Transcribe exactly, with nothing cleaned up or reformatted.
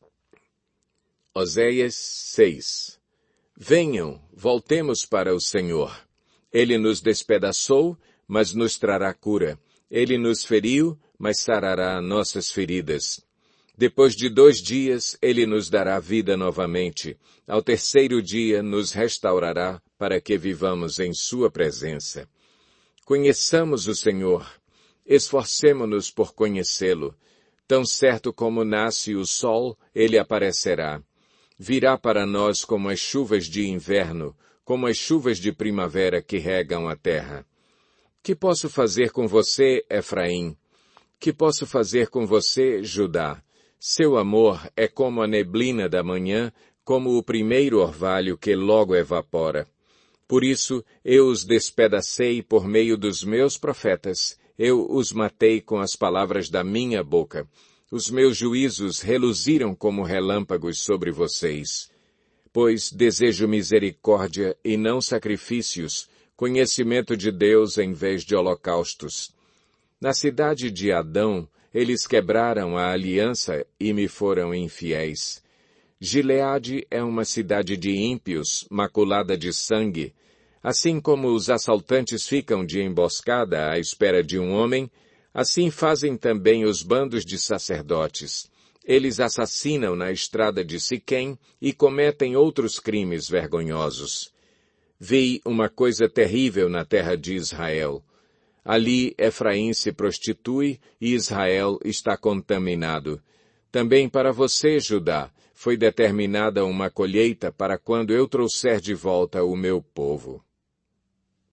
Oséias seis. Venham, voltemos para o Senhor. Ele nos despedaçou, mas nos trará cura. Ele nos feriu, mas sarará nossas feridas. Depois de dois dias, ele nos dará vida novamente. Ao terceiro dia, nos restaurará para que vivamos em sua presença. Conheçamos o Senhor. Esforcemo-nos por conhecê-lo. Tão certo como nasce o sol, ele aparecerá. Virá para nós como as chuvas de inverno, como as chuvas de primavera que regam a terra. Que posso fazer com você, Efraim? Que posso fazer com você, Judá? Seu amor é como a neblina da manhã, como o primeiro orvalho que logo evapora. Por isso, eu os despedacei por meio dos meus profetas, eu os matei com as palavras da minha boca. Os meus juízos reluziram como relâmpagos sobre vocês. Pois desejo misericórdia e não sacrifícios, conhecimento de Deus em vez de holocaustos. Na cidade de Adão, eles quebraram a aliança e me foram infiéis. Gileade é uma cidade de ímpios, maculada de sangue. Assim como os assaltantes ficam de emboscada à espera de um homem, assim fazem também os bandos de sacerdotes. Eles assassinam na estrada de Siquém e cometem outros crimes vergonhosos. Vi uma coisa terrível na terra de Israel. Ali Efraim se prostitui e Israel está contaminado. Também para você, Judá, foi determinada uma colheita para quando eu trouxer de volta o meu povo.